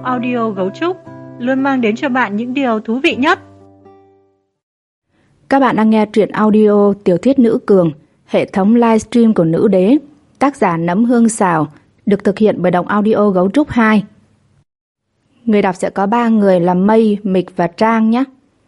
audio Gấu Trúc luôn mang đến cho bạn những điều thú vị nhất. Các bạn đang nghe truyện audio Tiểu thuyết Nữ Cường, hệ thống livestream của Nữ Đế, tác giả Nấm Hương Xào, được thực hiện bởi Đọc Audio Gấu Trúc 2. Người đọc sẽ có 3 người là Mây, Mịch và Trang nhé.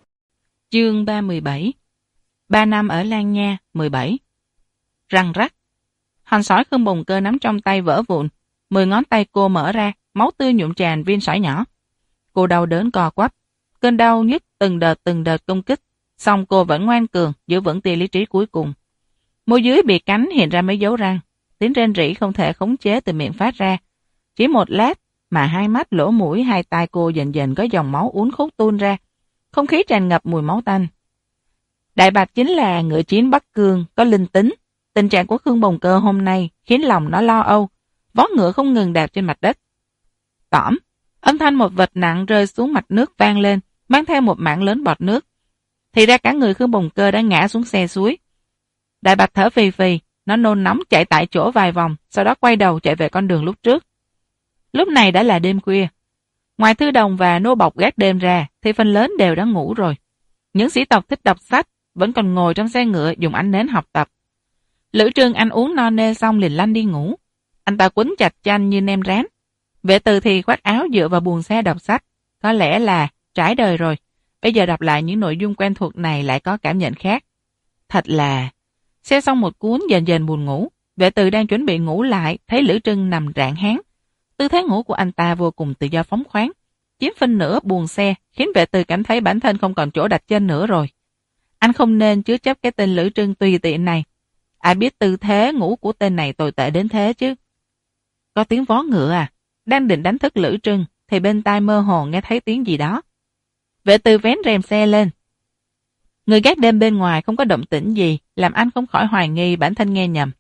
Chương 317. 3 năm ở Lan Nha 17. Răng rắc. Hòn sỏi Khương Bồng Cơ nắm trong tay vỡ vụn, 10 ngón tay cô mở ra, máu tươi nhuộm tràn viên sỏi nhỏ. Cô đau đớn co quắp, cơn đau nhức từng đợt công kích, song cô vẫn ngoan cường giữ vững tia lý trí cuối cùng. Môi dưới bị cắn hiện ra mấy dấu răng, tiếng rên rỉ không thể khống chế từ miệng phát ra. Chỉ một lát mà hai mắt, lỗ mũi, hai tai cô dần dần có dòng máu uốn khúc tuôn ra, không khí tràn ngập mùi máu tanh. Đại Bạch chính là ngựa chiến Bắc Cương, có linh tính. Tình trạng của Khương Bồng Cơ hôm nay khiến lòng nó lo âu, vó ngựa không ngừng đạp trên mặt đất. Tõm, âm thanh một vật nặng rơi xuống mặt nước vang lên, mang theo một mảng lớn bọt nước. Thì ra cả người Khương Bồng Cơ đã ngã xuống xe suối. Đại Bạch thở phì phì, nó nôn nóng chạy tại chỗ vài vòng, sau đó quay đầu chạy về con đường lúc trước. Lúc này đã là đêm khuya. Ngoài thư đồng và nô bộc gác đêm ra, thì phần lớn đều đã ngủ rồi. Những sĩ tộc thích đọc sách vẫn còn ngồi trong xe ngựa dùng ánh nến học tập. Lữ Trương ăn uống no nê xong liền lăn đi ngủ. Anh ta quấn chặt chăn như nem rán. Vệ Từ thì khoác áo dựa vào buồng xe đọc sách. Có lẽ là trải đời rồi. Bây giờ đọc lại những nội dung quen thuộc này lại có cảm nhận khác. Thật là... Xe xong một cuốn dần dần buồn ngủ. Vệ Từ đang chuẩn bị ngủ lại, thấy Lữ Trương nằm rạng háng. Tư thế ngủ của anh ta vô cùng tự do phóng khoáng, chiếm phân nửa buồng xe, khiến Vệ Từ cảm thấy bản thân không còn chỗ đặt chân nữa rồi. Anh không nên chứa chấp cái tên Lữ Trương tùy tiện này. Ai biết tư thế ngủ của tên này tồi tệ đến thế chứ. Có tiếng vó ngựa à? Đang định đánh thức Lữ Trương, thì bên tai mơ hồ nghe thấy tiếng gì đó. Vệ Từ vén rèm xe lên. Người gác đêm bên ngoài không có động tĩnh gì, làm anh không khỏi hoài nghi bản thân nghe nhầm.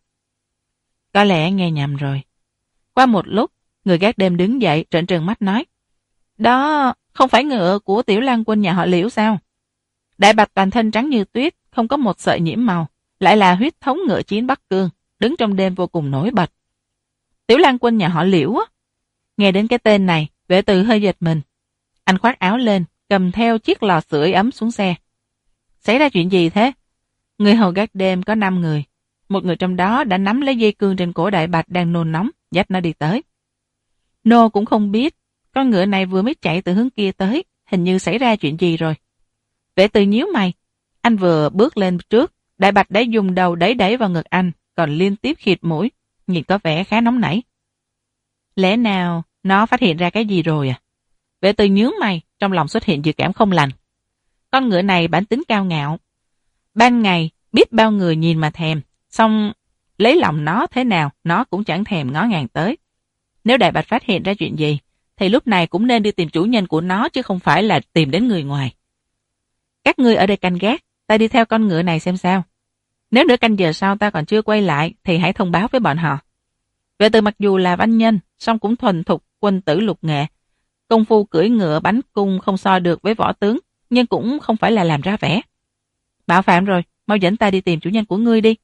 Có lẽ nghe nhầm rồi. Qua một lúc, người gác đêm đứng dậy trợn trừng mắt nói. Đó không phải ngựa của Tiểu Lang Quân nhà họ Liễu sao? Đại Bạch toàn thân trắng như tuyết, không có một sợi nhiễm màu, lại là huyết thống ngựa chiến Bắc Cương, đứng trong đêm vô cùng nổi bật. Tiểu Lang Quân nhà họ Liễu á? Nghe đến cái tên này, Vệ Từ hơi giật mình. Anh khoác áo lên, cầm theo chiếc lò sưởi ấm xuống xe. Xảy ra chuyện gì thế? Người hầu gác đêm có 5 người. Một người trong đó đã nắm lấy dây cương trên cổ Đại Bạch đang nôn nóng, dắt nó đi tới. Nô cũng không biết, con ngựa này vừa mới chạy từ hướng kia tới, hình như xảy ra chuyện gì rồi. Vệ Từ nhíu mày, anh vừa bước lên trước, Đại Bạch đã dùng đầu đẩy vào ngực anh, còn liên tiếp khịt mũi, nhìn có vẻ khá nóng nảy. Lẽ nào nó phát hiện ra cái gì rồi à? Vệ Từ nhướng mày, trong lòng xuất hiện dự cảm không lành. Con ngựa này bản tính cao ngạo. Ban ngày, biết bao người nhìn mà thèm, xong lấy lòng nó thế nào, nó cũng chẳng thèm ngó ngàng tới. Nếu Đại Bạch phát hiện ra chuyện gì, thì lúc này cũng nên đi tìm chủ nhân của nó chứ không phải là tìm đến người ngoài. Các ngươi ở đây canh gác, ta đi theo con ngựa này xem sao. Nếu nửa canh giờ sau ta còn chưa quay lại, thì hãy thông báo với bọn họ. Vệ Từ mặc dù là văn nhân, song cũng thuần thục quân tử lục nghệ. Công phu cưỡi ngựa bắn cung không so được với võ tướng, nhưng cũng không phải là làm ra vẻ. Bảo phạm rồi, mau dẫn ta đi tìm chủ nhân của ngươi đi.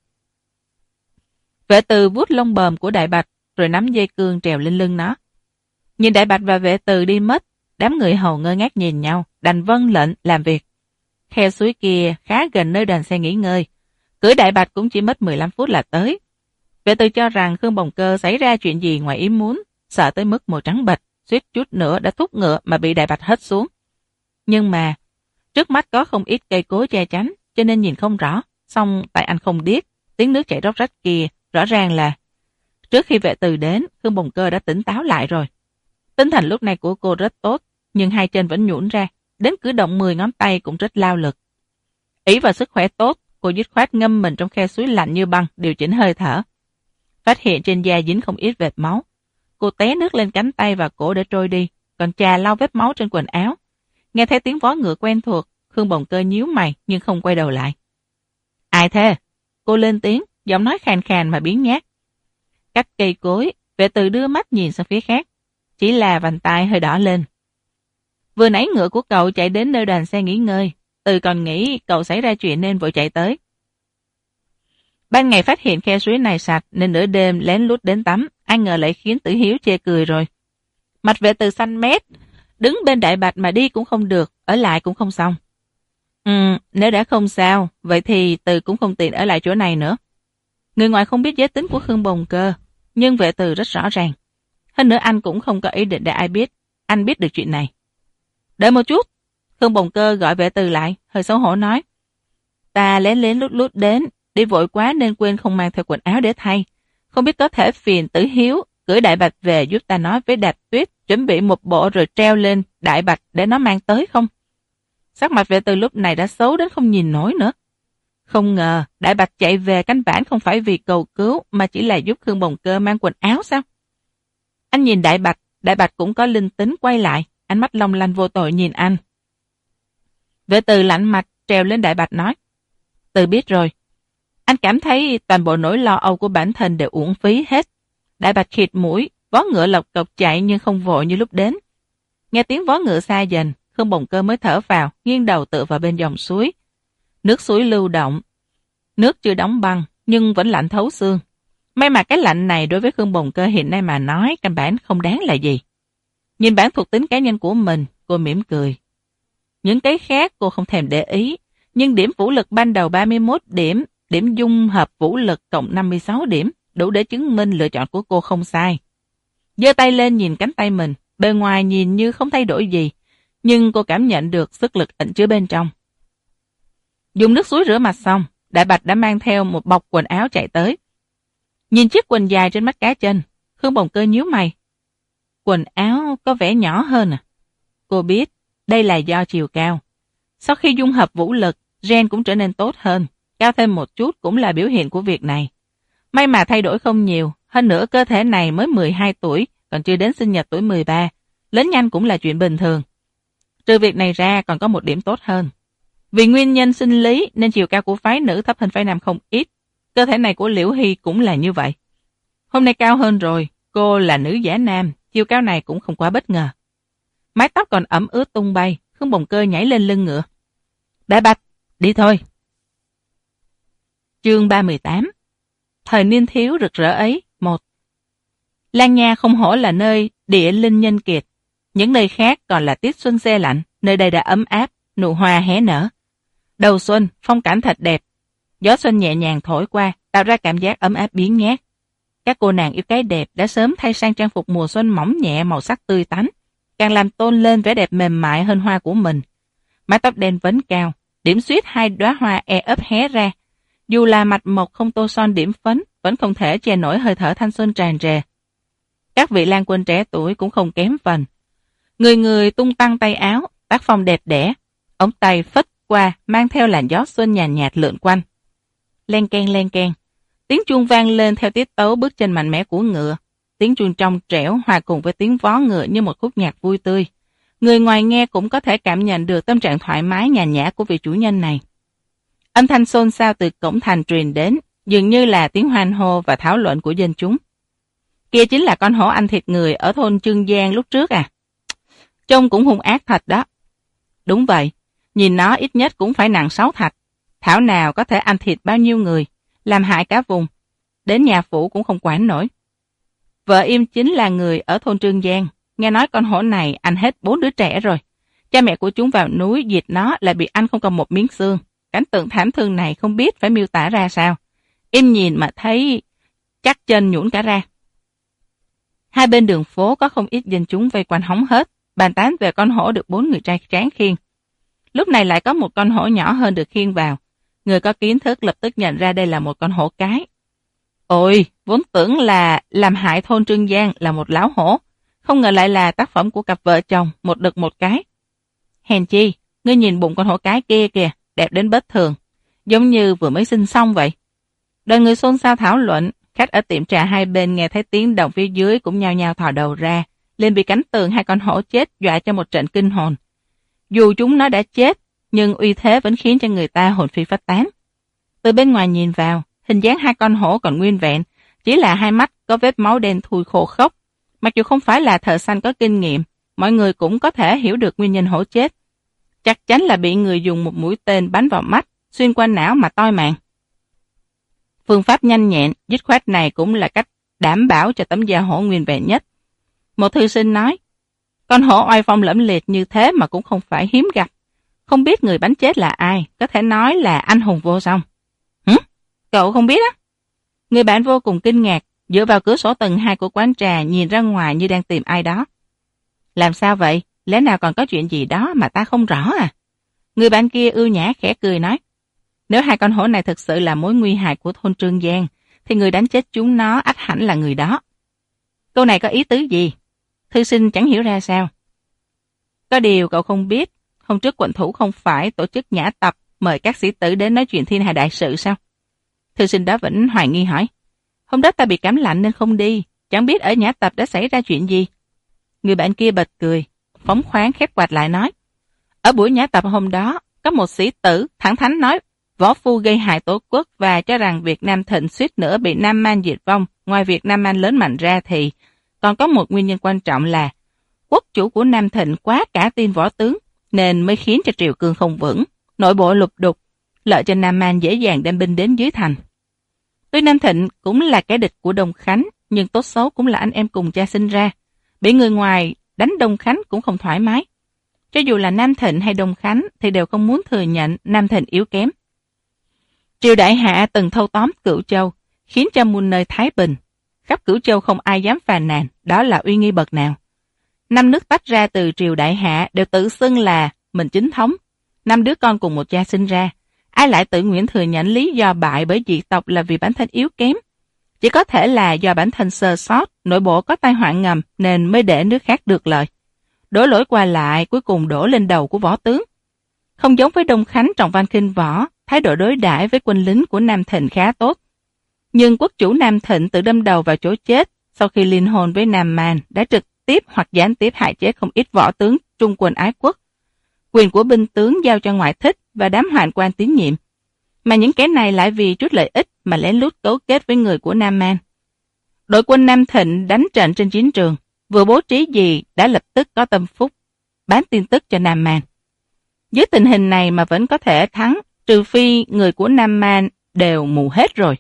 Vệ Từ vuốt lông bờm của Đại Bạch, rồi nắm dây cương trèo lên lưng nó. Nhìn Đại Bạch và Vệ Từ đi mất, đám người hầu ngơ ngác nhìn nhau, đành vâng lệnh làm việc. Khe suối kia khá gần nơi đoàn xe nghỉ ngơi, cưỡi Đại Bạch cũng chỉ mất 15 phút là tới. Vệ Từ cho rằng Khương Bồng Cơ xảy ra chuyện gì ngoài ý muốn, sợ tới mức màu trắng bệch, suýt chút nữa đã thúc ngựa mà bị Đại Bạch hất xuống. Nhưng mà trước mắt có không ít cây cối che chắn, cho nên nhìn không rõ. Song tại anh không điếc, tiếng nước chảy róc rách kia rõ ràng là trước khi Vệ Từ đến, Khương Bồng Cơ đã tỉnh táo lại rồi. Tinh thần lúc này của cô rất tốt, nhưng hai chân vẫn nhũn ra, đến cử động 10 ngón tay cũng rất lao lực. Ý vào sức khỏe tốt, cô dứt khoát ngâm mình trong khe suối lạnh như băng, điều chỉnh hơi thở. Phát hiện trên da dính không ít vệt máu. Cô té nước lên cánh tay và cổ để trôi đi, còn chà lau vết máu trên quần áo. Nghe thấy tiếng vó ngựa quen thuộc, Khương Bồng Cơ nhíu mày nhưng không quay đầu lại. Ai thế? Cô lên tiếng, giọng nói khàn khàn mà biếng nhác. Cách cây cối, Vệ Từ đưa mắt nhìn sang phía khác. Chỉ là vành tai hơi đỏ lên. Vừa nãy ngựa của cậu chạy đến nơi đoàn xe nghỉ ngơi. Từ còn nghĩ cậu xảy ra chuyện nên vội chạy tới. Ban ngày phát hiện khe suối này sạch nên nửa đêm lén lút đến tắm, ai ngờ lại khiến Tử Hiếu chê cười rồi. Mặt vệ từ xanh mét, đứng bên đại bạch mà đi cũng không được, ở lại cũng không xong. Nếu đã không sao, vậy thì Từ cũng không tiện ở lại chỗ này nữa. Người ngoài không biết giới tính của Khương Bồng Cơ, nhưng vệ Từ rất rõ ràng. Hơn nữa anh cũng không có ý định để ai biết, anh biết được chuyện này. Đợi một chút, Khương Bồng Cơ gọi vệ Từ lại, hơi xấu hổ nói. Ta lén lén lút lút đến, đi vội quá nên quên không mang theo quần áo để thay. Không biết có thể phiền Tử Hiếu gửi Đại Bạch về giúp ta nói với Đạp Tuyết chuẩn bị một bộ rồi treo lên Đại Bạch để nó mang tới không? Sắc mặt vệ Từ lúc này đã xấu đến không nhìn nổi nữa. Không ngờ Đại Bạch chạy về căn bản không phải vì cầu cứu mà chỉ là giúp Khương Bồng Cơ mang quần áo sao? Anh nhìn Đại Bạch cũng có linh tính quay lại, ánh mắt long lanh vô tội nhìn anh. Vệ Từ lạnh mặt trèo lên Đại Bạch nói. Từ biết rồi. Anh cảm thấy toàn bộ nỗi lo âu của bản thân đều uổng phí hết. Đại Bạch khịt mũi, vó ngựa lộc cộc chạy nhưng không vội như lúc đến. Nghe tiếng vó ngựa xa dần, Khương Bồng Cơ mới thở vào, nghiêng đầu tựa vào bên dòng suối. Nước suối lưu động. Nước chưa đóng băng, nhưng vẫn lạnh thấu xương. May mà cái lạnh này đối với Khương Bồng Cơ hiện nay mà nói căn bản không đáng là gì. Nhìn bản thuộc tính cá nhân của mình, cô mỉm cười. Những cái khác cô không thèm để ý, nhưng điểm vũ lực ban đầu 31 điểm, điểm dung hợp vũ lực cộng 56 điểm, đủ để chứng minh lựa chọn của cô không sai. Giơ tay lên nhìn cánh tay mình, bề ngoài nhìn như không thay đổi gì, nhưng cô cảm nhận được sức lực ẩn chứa bên trong. Dùng nước suối rửa mặt xong, Đại Bạch đã mang theo một bọc quần áo chạy tới. Nhìn chiếc quần dài trên mắt cá chân, Khương Bồng Cơ nhíu mày. Quần áo có vẻ nhỏ hơn à? Cô biết, đây là do chiều cao. Sau khi dung hợp vũ lực, gen cũng trở nên tốt hơn, cao thêm một chút cũng là biểu hiện của việc này. May mà thay đổi không nhiều, hơn nữa cơ thể này mới 12 tuổi, còn chưa đến sinh nhật tuổi 13, lớn nhanh cũng là chuyện bình thường. Trừ việc này ra còn có một điểm tốt hơn. Vì nguyên nhân sinh lý nên chiều cao của phái nữ thấp hơn phái nam không ít. Cơ thể này của Liễu Hy cũng là như vậy. Hôm nay cao hơn rồi, cô là nữ giả nam, chiều cao này cũng không quá bất ngờ. Mái tóc còn ẩm ướt tung bay, Khương Bồng Cơ nhảy lên lưng ngựa. Đại Bạch, đi thôi. Chương 318. Thời niên thiếu rực rỡ ấy, 1. Lan Nha không hổ là nơi địa linh nhân kiệt. Những nơi khác còn là tiết xuân se lạnh, nơi đây đã ấm áp, nụ hoa hé nở. Đầu xuân, phong cảnh thật đẹp. Gió xuân nhẹ nhàng thổi qua, tạo ra cảm giác ấm áp biếng nhác. Các cô nàng yêu cái đẹp đã sớm thay sang trang phục mùa xuân mỏng nhẹ màu sắc tươi tắn, càng làm tôn lên vẻ đẹp mềm mại hơn hoa của mình. Mái tóc đen vấn cao, điểm xuyết hai đóa hoa e ấp hé ra. Dù là mạch mộc không tô son điểm phấn, vẫn không thể che nổi hơi thở thanh xuân tràn trề. Các vị lang quân trẻ tuổi cũng không kém phần. Người người tung tăng tay áo, tác phong đẹp đẽ, ống tay phất qua mang theo làn gió xuân nhàn nhạt lượn quanh. Len keng, tiếng chuông vang lên theo tiết tấu bước chân mạnh mẽ của ngựa. Tiếng chuông trong trẻo hòa cùng với tiếng vó ngựa như một khúc nhạc vui tươi. Người ngoài nghe cũng có thể cảm nhận được tâm trạng thoải mái nhàn nhã của vị chủ nhân này. Âm thanh xôn xao từ cổng thành truyền đến, dường như là tiếng hoan hô và thảo luận của dân chúng. Kia chính là con hổ ăn thịt người ở thôn Trương Giang lúc trước à? Trông cũng hung ác thật đó. Đúng vậy, nhìn nó ít nhất cũng phải nặng 6 thạch. Thảo nào có thể ăn thịt bao nhiêu người, làm hại cả vùng. Đến nhà phủ cũng không quản nổi. Vợ im chính là người ở thôn Trương Giang. Nghe nói con hổ này ăn hết 4 đứa trẻ rồi. Cha mẹ của chúng vào núi diệt nó lại bị ăn không còn một miếng xương. Cảnh tượng thảm thương này không biết phải miêu tả ra sao. Im nhìn mà thấy chắc chân nhũn cả ra. Hai bên đường phố có không ít dân chúng vây quanh hóng hớt, bàn tán về con hổ được 4 người trai tráng khiêng. Lúc này lại có một con hổ nhỏ hơn được khiêng vào. Người có kiến thức lập tức nhận ra đây là một con hổ cái. Ôi, vốn tưởng là làm hại thôn Trương Giang là một láo hổ, không ngờ lại là tác phẩm của cặp vợ chồng, một đực một cái. Hèn chi, ngươi nhìn bụng con hổ cái kia kìa, đẹp đến bất thường, giống như vừa mới sinh xong vậy. Đoàn người xôn xao thảo luận, khách ở tiệm trà hai bên nghe thấy tiếng động phía dưới cũng nhao nhao thò đầu ra, liền bị cánh tường hai con hổ chết dọa cho một trận kinh hồn. Dù chúng nó đã chết, nhưng uy thế vẫn khiến cho người ta hồn phi phách tán. Từ bên ngoài nhìn vào, hình dáng hai con hổ còn nguyên vẹn, chỉ là hai mắt có vết máu đen thui khô khốc. Mặc dù không phải là thợ săn có kinh nghiệm, mọi người cũng có thể hiểu được nguyên nhân hổ chết. Chắc chắn là bị người dùng một mũi tên bắn vào mắt, xuyên qua não mà toi mạng. Phương pháp nhanh nhẹn, dứt khoát này cũng là cách đảm bảo cho tấm da hổ nguyên vẹn nhất. Một thư sinh nói, Con hổ oai phong lẫm liệt như thế mà cũng không phải hiếm gặp. Không biết người bắn chết là ai, có thể nói là anh hùng vô song. Hử? Cậu không biết á? Người bạn vô cùng kinh ngạc, dựa vào cửa sổ tầng 2 của quán trà nhìn ra ngoài như đang tìm ai đó. Làm sao vậy? Lẽ nào còn có chuyện gì đó mà ta không rõ à? Người bạn kia ưu nhã khẽ cười nói. Nếu hai con hổ này thực sự là mối nguy hại của thôn Trương Giang, thì người đánh chết chúng nó ắt hẳn là người đó. Câu này có ý tứ gì? Thư sinh chẳng hiểu ra sao. Có điều cậu không biết, hôm trước quận thủ không phải tổ chức nhã tập mời các sĩ tử đến nói chuyện thiên hạ đại sự sao? Thư sinh đó vẫn hoài nghi hỏi. Hôm đó ta bị cảm lạnh nên không đi, chẳng biết ở nhã tập đã xảy ra chuyện gì. Người bạn kia bật cười, phóng khoáng khép quạt lại nói. Ở buổi nhã tập hôm đó, có một sĩ tử thẳng thắn nói võ phu gây hại tổ quốc và cho rằng Việt Nam thịnh suýt nữa bị Nam Man diệt vong. Ngoài việc Nam Man lớn mạnh ra thì còn có một nguyên nhân quan trọng là quốc chủ của Nam Thịnh quá cả tin võ tướng nên mới khiến cho triều cương không vững, nội bộ lục đục, lợi cho Nam Man dễ dàng đem binh đến dưới thành. Tuy Nam Thịnh cũng là kẻ địch của Đông Khánh, nhưng tốt xấu cũng là anh em cùng cha sinh ra. Bị người ngoài đánh Đông Khánh cũng không thoải mái. Cho dù là Nam Thịnh hay Đông Khánh thì đều không muốn thừa nhận Nam Thịnh yếu kém. Triều đại hạ từng thâu tóm Cửu Châu, khiến cho muôn nơi thái bình. Khắp Cửu Châu không ai dám phàn nàn, đó là uy nghi bậc nào. 5 nước tách ra từ triều đại hạ đều tự xưng là mình chính thống. 5 đứa con cùng một cha sinh ra, ai lại tự nguyện thừa nhận lý do bại bởi dị tộc là vì bản thân yếu kém. Chỉ có thể là do bản thân sơ sót, nội bộ có tai họa ngầm nên mới để nước khác được lợi. Đổ lỗi qua lại cuối cùng đổ lên đầu của võ tướng. Không giống với Đông Khánh trọng văn khinh võ, thái độ đối đãi với quân lính của Nam Thịnh khá tốt. Nhưng quốc chủ Nam Thịnh tự đâm đầu vào chỗ chết sau khi liên hôn với Nam Man đã trực tiếp hoặc gián tiếp hại chết không ít võ tướng trung quân ái quốc. Quyền của binh tướng giao cho ngoại thích và đám hoạn quan tín nhiệm. Mà những kẻ này lại vì chút lợi ích mà lén lút cấu kết với người của Nam Man. Đội quân Nam Thịnh đánh trận trên chiến trường, vừa bố trí gì đã lập tức có tâm phúc, bán tin tức cho Nam Man. Dưới tình hình này mà vẫn có thể thắng, trừ phi người của Nam Man đều mù hết rồi.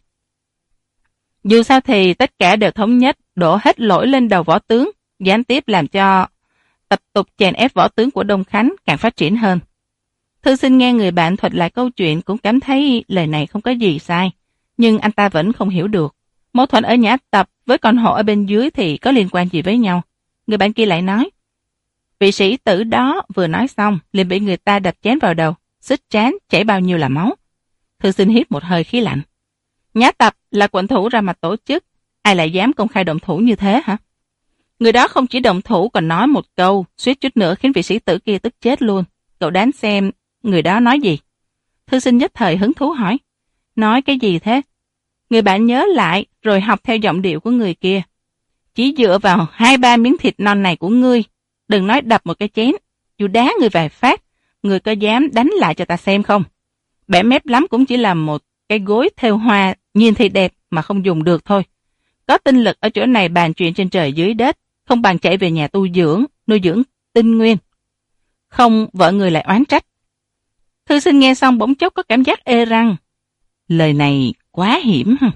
Dù sao thì tất cả đều thống nhất đổ hết lỗi lên đầu võ tướng, gián tiếp làm cho tập tục chèn ép võ tướng của Đông Khánh càng phát triển hơn. Thư sinh nghe người bạn thuật lại câu chuyện cũng cảm thấy lời này không có gì sai, nhưng anh ta vẫn không hiểu được. Mâu thuẫn ở nhã tập với con hổ ở bên dưới thì có liên quan gì với nhau? Người bạn kia lại nói, vị sĩ tử đó vừa nói xong liền bị người ta đập chén vào đầu, xích trán chảy bao nhiêu là máu. Thư sinh hít một hơi khí lạnh. Nhã tập là quận thủ ra mặt tổ chức, ai lại dám công khai động thủ như thế hả? Người đó không chỉ động thủ còn nói một câu, suýt chút nữa khiến vị sĩ tử kia tức chết luôn. Cậu đoán xem người đó nói gì? Thư sinh nhất thời hứng thú hỏi. Nói cái gì thế? Người bạn nhớ lại rồi học theo giọng điệu của người kia. Chỉ dựa vào 2-3 miếng thịt non này của ngươi, đừng nói đập một cái chén, dù đá người vài phát, người có dám đánh lại cho ta xem không? Bẻ mép lắm cũng chỉ là một cái gối thêu hoa, nhìn thì đẹp mà không dùng được thôi. Có tinh lực ở chỗ này bàn chuyện trên trời dưới đất, không bằng chạy về nhà tu dưỡng, nuôi dưỡng tinh nguyên. Không vợ người lại oán trách. Thư sinh nghe xong bỗng chốc có cảm giác ê răng. Lời này quá hiểm hả?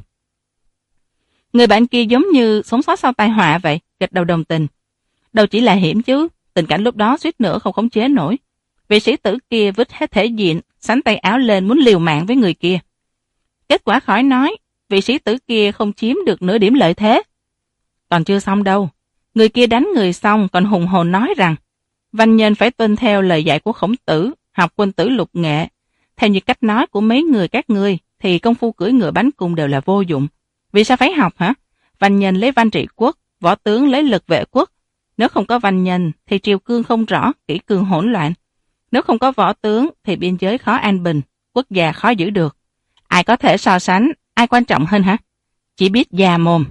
Người bạn kia giống như sống sót sau tai họa vậy, gật đầu đồng tình. Đâu chỉ là hiểm chứ, tình cảnh lúc đó suýt nữa không khống chế nổi. Vị sĩ tử kia vứt hết thể diện, sánh tay áo lên muốn liều mạng với người kia. Kết quả khỏi nói, vị sĩ tử kia không chiếm được nửa điểm lợi thế. Còn chưa xong đâu, người kia đánh người xong còn hùng hồn nói rằng văn nhân phải tuân theo lời dạy của Khổng Tử, học quân tử lục nghệ. Theo như cách nói của mấy người các ngươi thì công phu cưỡi ngựa bánh cung đều là vô dụng. Vì sao phải học hả? Văn nhân lấy văn trị quốc, võ tướng lấy lực vệ quốc. Nếu không có văn nhân thì triều cương không rõ, kỷ cương hỗn loạn. Nếu không có võ tướng thì biên giới khó an bình, quốc gia khó giữ được. Ai có thể so sánh, ai quan trọng hơn hả? Chỉ biết già mồm.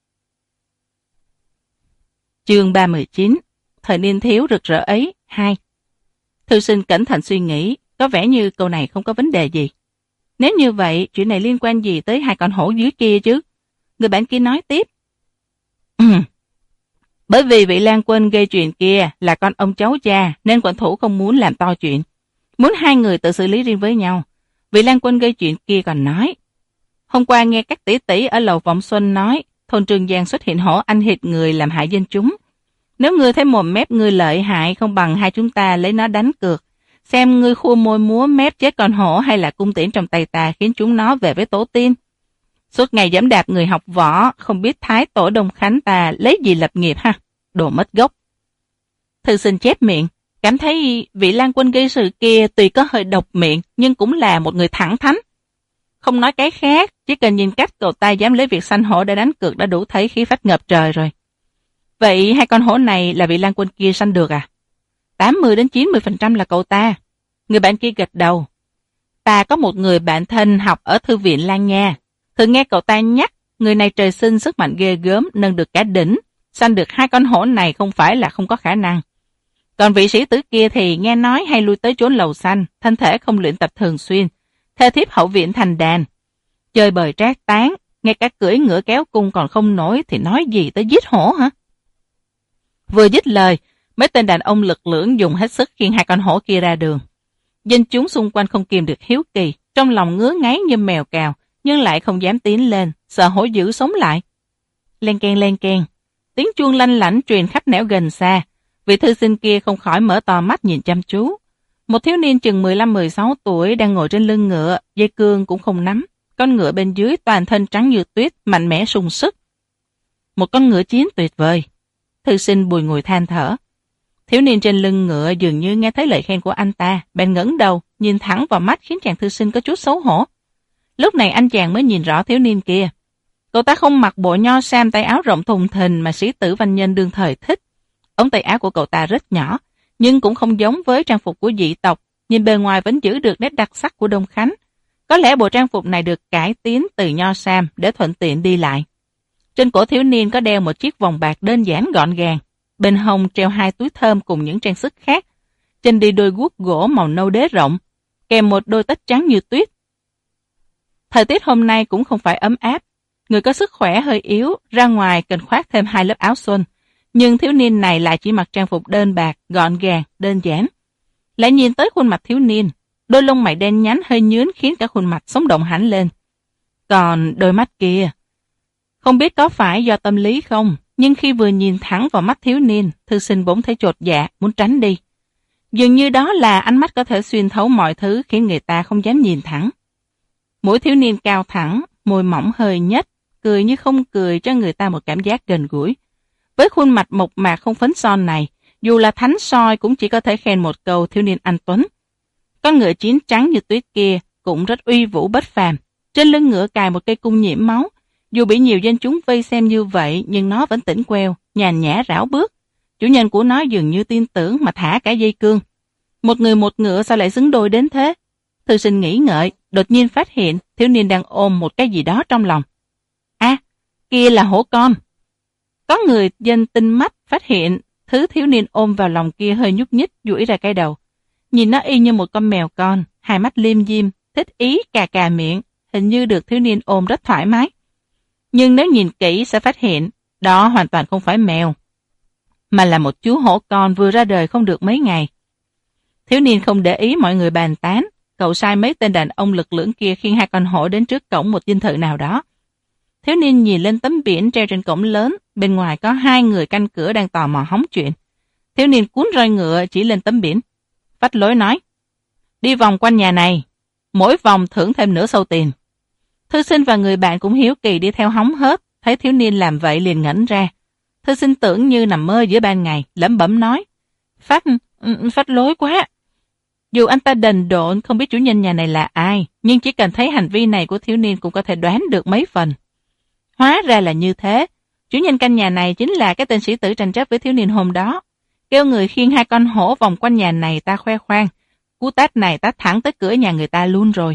Chương 319. Thời niên thiếu rực rỡ ấy, 2. Thư sinh cẩn thận suy nghĩ, có vẻ như câu này không có vấn đề gì. Nếu như vậy, chuyện này liên quan gì tới hai con hổ dưới kia chứ? Người bạn kia nói tiếp. Bởi vì vị Lan Quân gây chuyện kia là con ông cháu cha, nên quận thủ không muốn làm to chuyện. Muốn hai người tự xử lý riêng với nhau. Vị Lan Quân gây chuyện kia còn nói. Hôm qua nghe các tỷ tỷ ở lầu Vọng Xuân nói, thôn Trường Giang xuất hiện hổ anh hịt người làm hại dân chúng. Nếu ngươi thấy mồm mép ngươi lợi hại, không bằng hai chúng ta lấy nó đánh cược. Xem ngươi khua môi múa mép chết con hổ hay là cung tiễn trong tay ta khiến chúng nó về với tổ tiên. Suốt ngày giẫm đạp người học võ, không biết thái tổ Đông Khánh ta lấy gì lập nghiệp ha, đồ mất gốc. Thư sinh chép miệng, cảm thấy vị lang quân gây sự kia tuy có hơi độc miệng nhưng cũng là một người thẳng thắn. Không nói cái khác, chỉ cần nhìn cách cậu ta dám lấy việc săn hổ để đánh cược đã đủ thấy khí phách ngập trời rồi. Vậy hai con hổ này là vị lang quân kia săn được à? 80 đến 90% là cậu ta. Người bạn kia gật đầu. Ta có một người bạn thân học ở thư viện Lan Nha. Thường nghe cậu ta nhắc, người này trời sinh sức mạnh ghê gớm, nâng được cả đỉnh. Săn được hai con hổ này không phải là không có khả năng. Còn vị sĩ tử kia thì nghe nói hay lui tới chốn lầu xanh, thân thể không luyện tập thường xuyên. Thê thiếp hậu viện thành đàn. Chơi bời trác tán, ngay cả cưỡi ngựa kéo cung còn không nổi thì nói gì tới giết hổ hả? Vừa dứt lời, mấy tên đàn ông lực lưỡng dùng hết sức khiêng hai con hổ kia ra đường. Dân chúng xung quanh không kìm được hiếu kỳ, trong lòng ngứa ngáy như mèo cào, nhưng lại không dám tiến lên, sợ hổ dữ sống lại. Len keng, tiếng chuông lanh lảnh truyền khắp nẻo gần xa. Vị thư sinh kia không khỏi mở to mắt nhìn chăm chú. Một thiếu niên chừng 15-16 tuổi đang ngồi trên lưng ngựa, dây cương cũng không nắm. Con ngựa bên dưới toàn thân trắng như tuyết, mạnh mẽ sung sức. Một con ngựa chiến tuyệt vời. Thư sinh bùi ngùi than thở. Thiếu niên trên lưng ngựa dường như nghe thấy lời khen của anh ta, bèn ngẩng đầu, nhìn thẳng vào mắt khiến chàng thư sinh có chút xấu hổ. Lúc này anh chàng mới nhìn rõ thiếu niên kia. Cậu ta không mặc bộ nho sam tay áo rộng thùng thình mà sĩ tử văn nhân đương thời thích. Ống tay áo của cậu ta rất nhỏ, nhưng cũng không giống với trang phục của dị tộc, nhìn bề ngoài vẫn giữ được nét đặc sắc của Đông Khánh. Có lẽ bộ trang phục này được cải tiến từ nho sam để thuận tiện đi lại. Trên cổ thiếu niên có đeo một chiếc vòng bạc đơn giản gọn gàng, bên hông treo 2 túi thơm cùng những trang sức khác. Trên đi đôi guốc gỗ màu nâu đế rộng, kèm một đôi tất trắng như tuyết. Thời tiết hôm nay cũng không phải ấm áp, người có sức khỏe hơi yếu, ra ngoài cần khoác thêm 2 lớp áo xuân. Nhưng thiếu niên này lại chỉ mặc trang phục đơn bạc, gọn gàng, đơn giản. Lại nhìn tới khuôn mặt thiếu niên, đôi lông mày đen nhánh hơi nhướn khiến cả khuôn mặt sống động hẳn lên. Còn đôi mắt kia, không biết có phải do tâm lý không, nhưng khi vừa nhìn thẳng vào mắt thiếu niên, thư sinh bỗng thấy chột dạ, muốn tránh đi. Dường như đó là ánh mắt có thể xuyên thấu mọi thứ khiến người ta không dám nhìn thẳng. Mũi thiếu niên cao thẳng, môi mỏng hơi nhếch, cười như không cười cho người ta một cảm giác gần gũi. Với khuôn mặt mộc mạc không phấn son này, dù là thánh soi cũng chỉ có thể khen một câu thiếu niên anh tuấn. Con ngựa chiến trắng như tuyết kia cũng rất uy vũ bất phàm. Trên lưng ngựa cài một cây cung nhiễm máu. Dù bị nhiều dân chúng vây xem như vậy, nhưng nó vẫn tỉnh queo, nhàn nhã rảo bước. Chủ nhân của nó dường như tin tưởng mà thả cả dây cương. Một người một ngựa sao lại xứng đôi đến thế? Thư sinh nghĩ ngợi, đột nhiên phát hiện thiếu niên đang ôm một cái gì đó trong lòng. À, kia là hổ con. Có người dân tinh mắt phát hiện thứ thiếu niên ôm vào lòng kia hơi nhúc nhích, duỗi ra cái đầu. Nhìn nó y như một con mèo con, hai mắt liêm diêm, thích ý cà cà miệng, hình như được thiếu niên ôm rất thoải mái. Nhưng nếu nhìn kỹ sẽ phát hiện, đó hoàn toàn không phải mèo, mà là một chú hổ con vừa ra đời không được mấy ngày. Thiếu niên không để ý mọi người bàn tán, cậu sai mấy tên đàn ông lực lưỡng kia khiêng 2 con hổ đến trước cổng một dinh thự nào đó. Thiếu niên nhìn lên tấm biển treo trên cổng lớn, bên ngoài có 2 người canh cửa đang tò mò hóng chuyện. Thiếu niên cuốn roi ngựa chỉ lên tấm biển. Phách lối nói, đi vòng quanh nhà này, mỗi vòng thưởng thêm nửa sâu tiền. Thư sinh và người bạn cũng hiếu kỳ đi theo hóng hớt, thấy thiếu niên làm vậy liền ngẩn ra. Thư sinh tưởng như nằm mơ giữa ban ngày, lẩm bẩm nói, Phách lối quá. Dù anh ta đần độn không biết chủ nhân nhà này là ai, nhưng chỉ cần thấy hành vi này của thiếu niên cũng có thể đoán được mấy phần. Hóa ra là như thế, chủ nhân căn nhà này chính là cái tên sĩ tử tranh chấp với thiếu niên hôm đó. Kêu người khiêng 2 con hổ vòng quanh nhà này ta khoe khoang, cú tát này tát thẳng tới cửa nhà người ta luôn rồi.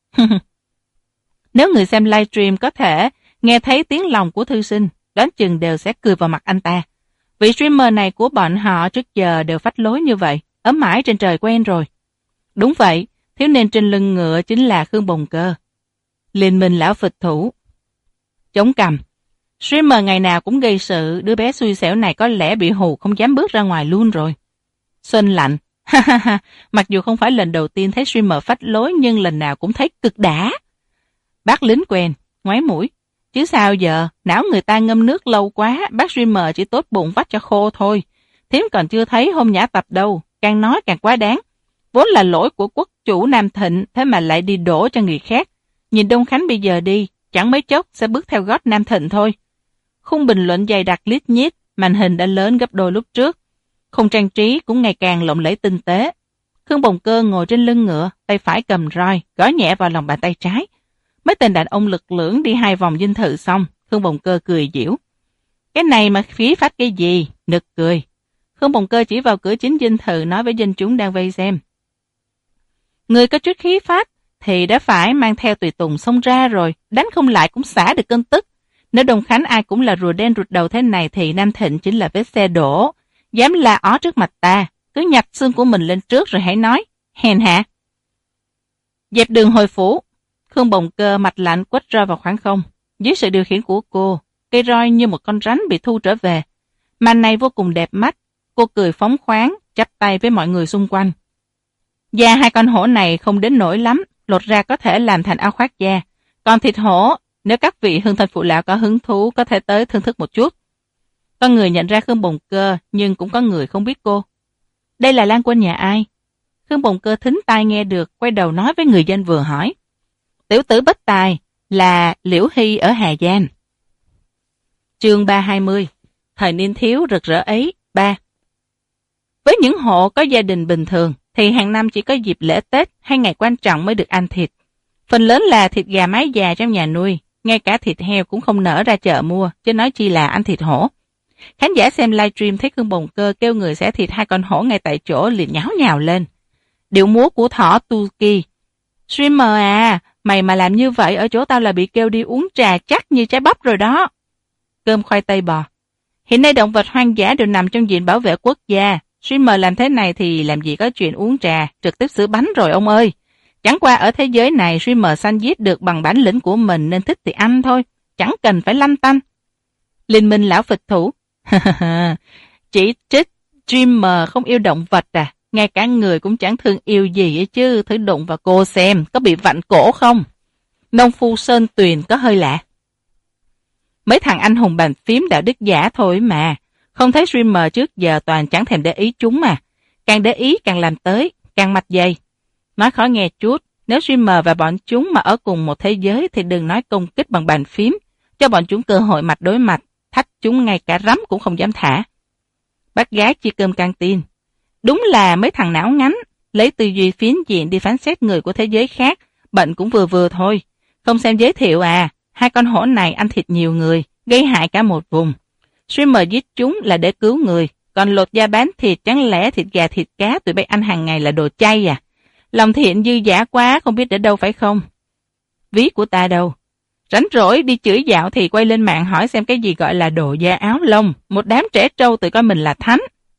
Nếu người xem livestream có thể nghe thấy tiếng lòng của thư sinh, đoán chừng đều sẽ cười vào mặt anh ta. Vị streamer này của bọn họ trước giờ đều phách lối như vậy, ấm mãi trên trời quen rồi. Đúng vậy, thiếu niên trên lưng ngựa chính là Khương Bồng Cơ. Liên minh lão phịch thủ. Chống cằm. Streamer ngày nào cũng gây sự, đứa bé xui xẻo này có lẽ bị hù không dám bước ra ngoài luôn rồi. Xuân lạnh. Mặc dù không phải lần đầu tiên thấy streamer phách lối nhưng lần nào cũng thấy cực đã. Bác lính quen, ngoáy mũi. Chứ sao giờ, não người ta ngâm nước lâu quá, bác streamer chỉ tốt bụng vắt cho khô thôi. Thím còn chưa thấy hôm nhã tập đâu, càng nói càng quá đáng. Vốn là lỗi của quốc chủ Nam Thịnh, thế mà lại đi đổ cho người khác. Nhìn Đông Khánh bây giờ đi, chẳng mấy chốc sẽ bước theo gót Nam Thịnh thôi. Khung bình luận dày đặc lít nhít, màn hình đã lớn gấp đôi lúc trước. Khung trang trí cũng ngày càng lộng lẫy tinh tế. Khương Bồng Cơ ngồi trên lưng ngựa, tay phải cầm roi, gõ nhẹ vào lòng bàn tay trái. Mấy tên đàn ông lực lưỡng đi 2 vòng dinh thự xong, Khương Bồng Cơ cười giễu. Cái này mà phí phách cái gì? Nực cười. Khương Bồng Cơ chỉ vào cửa chính dinh thự nói với dân chúng đang vây xem. Người có chút khí phách thì đã phải mang theo tùy tùng xông ra rồi, đánh không lại cũng xả được cơn tức. Nếu Đông Khánh ai cũng là rùa đen rụt đầu thế này thì Nam Thịnh chính là vết xe đổ. Dám la ó trước mặt ta, cứ nhặt xương của mình lên trước rồi hãy nói. Hèn hạ. Dẹp đường hồi phủ. Khương Bồng Cơ mặt lạnh quất roi vào khoảng không. Dưới sự điều khiển của cô, cây roi như một con rắn bị thu trở về. Màn này vô cùng đẹp mắt. Cô cười phóng khoáng, chắp tay với mọi người xung quanh. Da 2 con hổ này không đến nổi lắm, lột ra có thể làm thành áo khoác da. Còn thịt hổ, nếu các vị hương thân phụ lão có hứng thú có thể tới thưởng thức một chút. Có người nhận ra Khương Bồng Cơ, nhưng cũng có người không biết cô. Đây là lang quân nhà ai? Khương Bồng Cơ thính tai nghe được, quay đầu nói với người dân vừa hỏi. Tiểu tử bất tài là Liễu Hy ở Hà Giang. Chương 320. Thời niên thiếu rực rỡ ấy. 3. Với những hộ có gia đình bình thường, thì hàng năm chỉ có dịp lễ Tết hay ngày quan trọng mới được ăn thịt. Phần lớn là thịt gà mái già trong nhà nuôi, ngay cả thịt heo cũng không nỡ ra chợ mua, chứ nói chi là ăn thịt hổ. Khán giả xem livestream thấy Khương Bồng Cơ kêu người xẻ thịt 2 con hổ ngay tại chỗ liền nháo nhào lên. Điệu múa của thỏ Tuki. Streamer à, mày mà làm như vậy ở chỗ tao là bị kêu đi uống trà chắc như trái bắp rồi đó. Cơm khoai tây bò. Hiện nay động vật hoang dã đều nằm trong diện bảo vệ quốc gia. Streamer làm thế này thì làm gì có chuyện uống trà, trực tiếp xử bánh rồi ông ơi. Chẳng qua ở thế giới này streamer săn giết được bằng bản lĩnh của mình nên thích thì ăn thôi, chẳng cần phải lanh tanh. Liên minh lão phịch thủ. Chỉ trích streamer không yêu động vật à, ngay cả người cũng chẳng thương yêu gì ấy chứ, thử đụng vào cô xem, có bị vặn cổ không? Nông phu Sơn Tuyền có hơi lạ. Mấy thằng anh hùng bàn phím đạo đức giả thôi mà, không thấy streamer trước giờ toàn chẳng thèm để ý chúng mà. Càng để ý càng làm tới, càng mặt dày. Nói khó nghe chút, nếu streamer và bọn chúng mà ở cùng một thế giới thì đừng nói công kích bằng bàn phím, cho bọn chúng cơ hội mặt đối mặt, thách chúng ngay cả rắm cũng không dám thả. Bác gái chia cơm căng tin. Đúng là mấy thằng não ngắn, lấy tư duy phiến diện đi phán xét người của thế giới khác, bệnh cũng vừa vừa thôi. Không xem giới thiệu à, 2 con hổ này ăn thịt nhiều người, gây hại cả một vùng. Streamer giết chúng là để cứu người, còn lột da bán thịt chẳng lẽ thịt gà thịt cá tụi bay ăn hàng ngày là đồ chay à? Lòng thiện dư dả quá không biết để đâu phải không? Ví của ta đâu? Rảnh rỗi đi chửi dạo thì quay lên mạng hỏi xem cái gì gọi là đồ da áo lông, một đám trẻ trâu tự coi mình là thánh.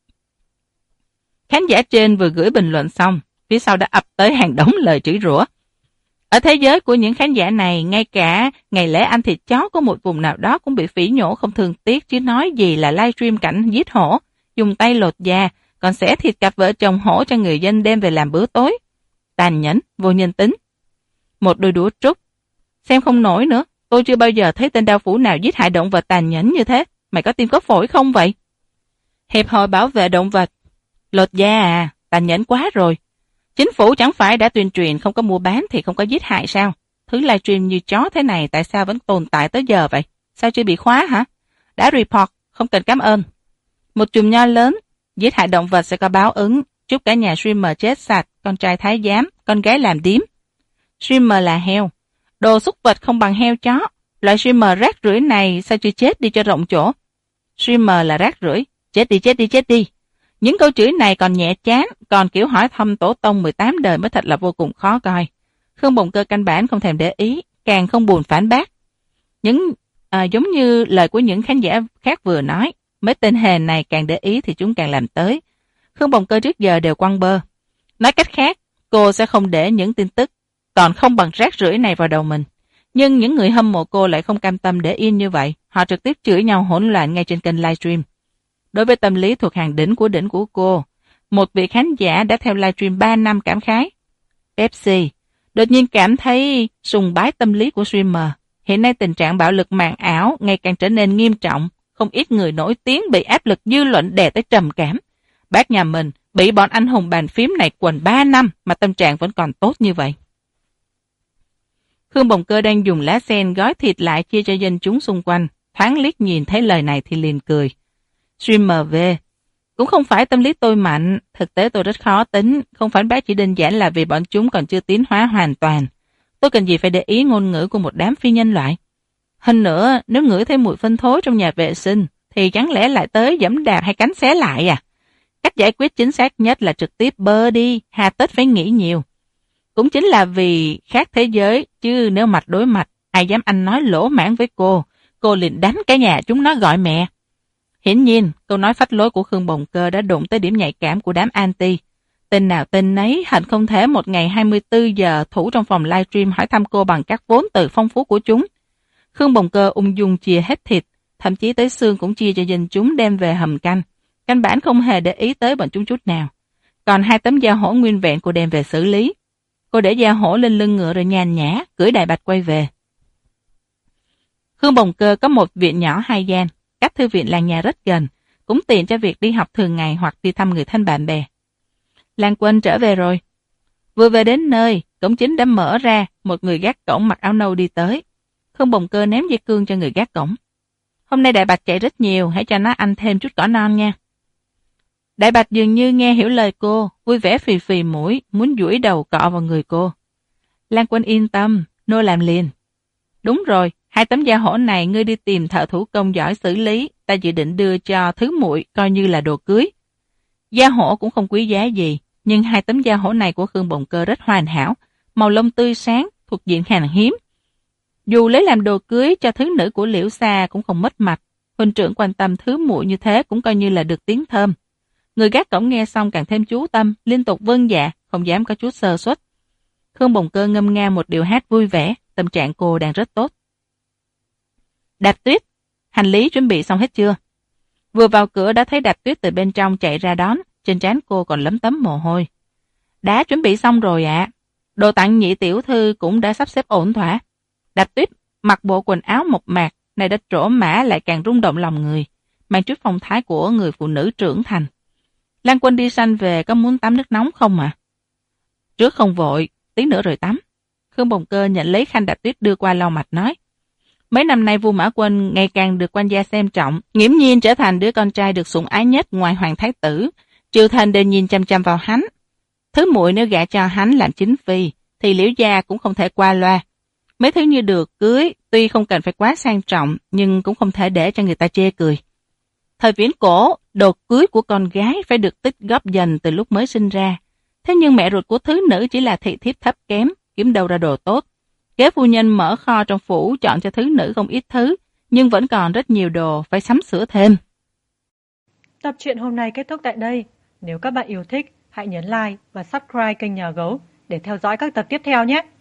Khán giả trên vừa gửi bình luận xong, phía sau đã ập tới hàng đống lời chửi rủa. Ở thế giới của những khán giả này, ngay cả ngày lễ ăn thịt chó của một vùng nào đó cũng bị phỉ nhổ không thương tiếc, chứ nói gì là livestream cảnh giết hổ, dùng tay lột da, còn xẻ thịt cặp vợ chồng hổ cho người dân đem về làm bữa tối. Tàn nhẫn, vô nhân tính. Một đôi đũa trúc. Xem không nổi nữa, tôi chưa bao giờ thấy tên đao phủ nào giết hại động vật tàn nhẫn như thế. Mày có tim có phổi không vậy? Hiệp hội bảo vệ động vật. Lột da à, tàn nhẫn quá rồi. Chính phủ chẳng phải đã tuyên truyền không có mua bán thì không có giết hại sao? Thứ livestream như chó thế này tại sao vẫn tồn tại tới giờ vậy? Sao chưa bị khóa hả? Đã report, không cần cảm ơn. Một chùm nho lớn, giết hại động vật sẽ có báo ứng. Chúc cả nhà streamer chết sạch, con trai thái giám, con gái làm điếm. Streamer là heo. Đồ súc vật không bằng heo chó. Loại streamer rác rưởi này sao chưa chết đi cho rộng chỗ? Streamer là rác rưởi. Chết đi, chết đi, chết đi. Những câu chửi này còn nhẹ chán, còn kiểu hỏi thăm tổ tông 18 đời mới thật là vô cùng khó coi. Khương Bồng Cơ căn bản không thèm để ý, càng không buồn phản bác. Giống như lời của những khán giả khác vừa nói, mấy tên hề này càng để ý thì chúng càng làm tới. Khương Bồng Cơ trước giờ đều quăng bơ. Nói cách khác, cô sẽ không để những tin tức còn không bằng rác rưởi này vào đầu mình. Nhưng những người hâm mộ cô lại không cam tâm để yên như vậy. Họ trực tiếp chửi nhau hỗn loạn ngay trên kênh livestream. Đối với tâm lý thuộc hàng đỉnh của cô, một vị khán giả đã theo livestream 3 năm cảm khái. Pepsi đột nhiên cảm thấy sùng bái tâm lý của streamer. Hiện nay tình trạng bạo lực màng ảo ngày càng trở nên nghiêm trọng, không ít người nổi tiếng bị áp lực dư luận đè tới trầm cảm. Bác nhà mình bị bọn anh hùng bàn phím này quần 3 năm mà tâm trạng vẫn còn tốt như vậy. Khương Bồng Cơ đang dùng lá sen gói thịt lại chia cho dân chúng xung quanh, thoáng liếc nhìn thấy lời này thì liền cười. Streamer về. Cũng không phải tâm lý tôi mạnh, thực tế tôi rất khó tính, không phải bác chỉ đơn giản là vì bọn chúng còn chưa tiến hóa hoàn toàn. Tôi cần gì phải để ý ngôn ngữ của một đám phi nhân loại. Hơn nữa, nếu ngửi thấy mùi phân thối trong nhà vệ sinh, thì chẳng lẽ lại tới giẫm đạp hay cánh xé lại à? Cách giải quyết chính xác nhất là trực tiếp bơ đi, hà tất phải nghĩ nhiều. Cũng chính là vì khác thế giới, chứ nếu mặt đối mặt, ai dám ăn nói lỗ mãng với cô liền đánh cả nhà chúng nó gọi mẹ. Hiển nhiên, câu nói phách lối của Khương Bồng Cơ đã đụng tới điểm nhạy cảm của đám anti. Tên nào tên nấy hận không thể một ngày 24 giờ thủ trong phòng livestream hỏi thăm cô bằng các vốn từ phong phú của chúng. Khương Bồng Cơ ung dung chia hết thịt, thậm chí tới xương cũng chia cho dân chúng đem về hầm canh. Căn bản không hề để ý tới bọn chúng chút nào. Còn 2 tấm da hổ nguyên vẹn cô đem về xử lý. Cô để da hổ lên lưng ngựa rồi nhàn nhã, cưỡi đại bạch quay về. Khương Bồng Cơ có một viện nhỏ 2 gian, cách thư viện làng nhà rất gần, cũng tiện cho việc đi học thường ngày hoặc đi thăm người thân bạn bè. Lan Quân trở về rồi. Vừa về đến nơi, cổng chính đã mở ra, một người gác cổng mặc áo nâu đi tới. Khương Bồng Cơ ném dây cương cho người gác cổng. Hôm nay đại bạch chạy rất nhiều, hãy cho nó ăn thêm chút cỏ non nha. Đại bạch dường như nghe hiểu lời cô, vui vẻ phì phì mũi, muốn duỗi đầu cọ vào người cô. Lan Quân yên tâm, nô làm liền. Đúng rồi, 2 tấm da hổ này ngươi đi tìm thợ thủ công giỏi xử lý, ta dự định đưa cho thứ muội coi như là đồ cưới. Da hổ cũng không quý giá gì, nhưng 2 tấm da hổ này của Khương Bồng Cơ rất hoàn hảo, màu lông tươi sáng, thuộc diện hàng hiếm. Dù lấy làm đồ cưới cho thứ nữ của Liễu Xa cũng không mất mặt, huynh trưởng quan tâm thứ muội như thế cũng coi như là được tiếng thơm. Người gác cổng nghe xong càng thêm chú tâm, liên tục vâng dạ, không dám có chút sơ suất. Khương Bồng Cơ ngâm nga một điệu hát vui vẻ, tâm trạng cô đang rất tốt. Đạp Tuyết, hành lý chuẩn bị xong hết chưa? Vừa vào cửa đã thấy Đạp Tuyết từ bên trong chạy ra đón, trên trán cô còn lấm tấm mồ hôi. Đã chuẩn bị xong rồi ạ. Đồ tặng nhị tiểu thư cũng đã sắp xếp ổn thỏa. Đạp Tuyết mặc bộ quần áo mộc mạc, này đã trổ mã lại càng rung động lòng người, mang chút phong thái của người phụ nữ trưởng thành. Lan Quân đi sanh về có muốn tắm nước nóng không ạ? Trước không vội, tí nữa rồi tắm. Khương Bồng Cơ nhận lấy khăn Đạp Tuyết đưa qua lau mặt nói. Mấy năm nay Vu Mã Quân ngày càng được quan gia xem trọng, nghiễm nhiên trở thành đứa con trai được sủng ái nhất ngoài hoàng thái tử. Triều thần đều nhìn chăm chăm vào hắn. Thứ muội nếu gả cho hắn làm chính phi, thì Liễu gia cũng không thể qua loa. Mấy thứ như được cưới, tuy không cần phải quá sang trọng, nhưng cũng không thể để cho người ta chê cười. Thời viễn cổ, đồ cưới của con gái phải được tích góp dần từ lúc mới sinh ra. Thế nhưng mẹ ruột của thứ nữ chỉ là thị thiếp thấp kém, kiếm đâu ra đồ tốt. Kế phu nhân mở kho trong phủ chọn cho thứ nữ không ít thứ, nhưng vẫn còn rất nhiều đồ phải sắm sửa thêm. Tập truyện hôm nay kết thúc tại đây. Nếu các bạn yêu thích, hãy nhấn like và subscribe kênh Nhà Gấu để theo dõi các tập tiếp theo nhé.